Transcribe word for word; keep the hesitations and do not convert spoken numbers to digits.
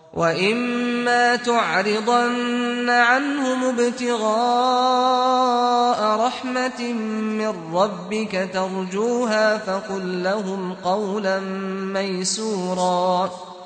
وَإِمَّا تُعْرِضَنَّ عَنْهُمُ ابْتِغَاءَ رَحْمَةٍ مِّن رَّبِّكَ تَرْجُوهَا فَقُل لَّهُمْ قَوْلًا مَّيْسُورًا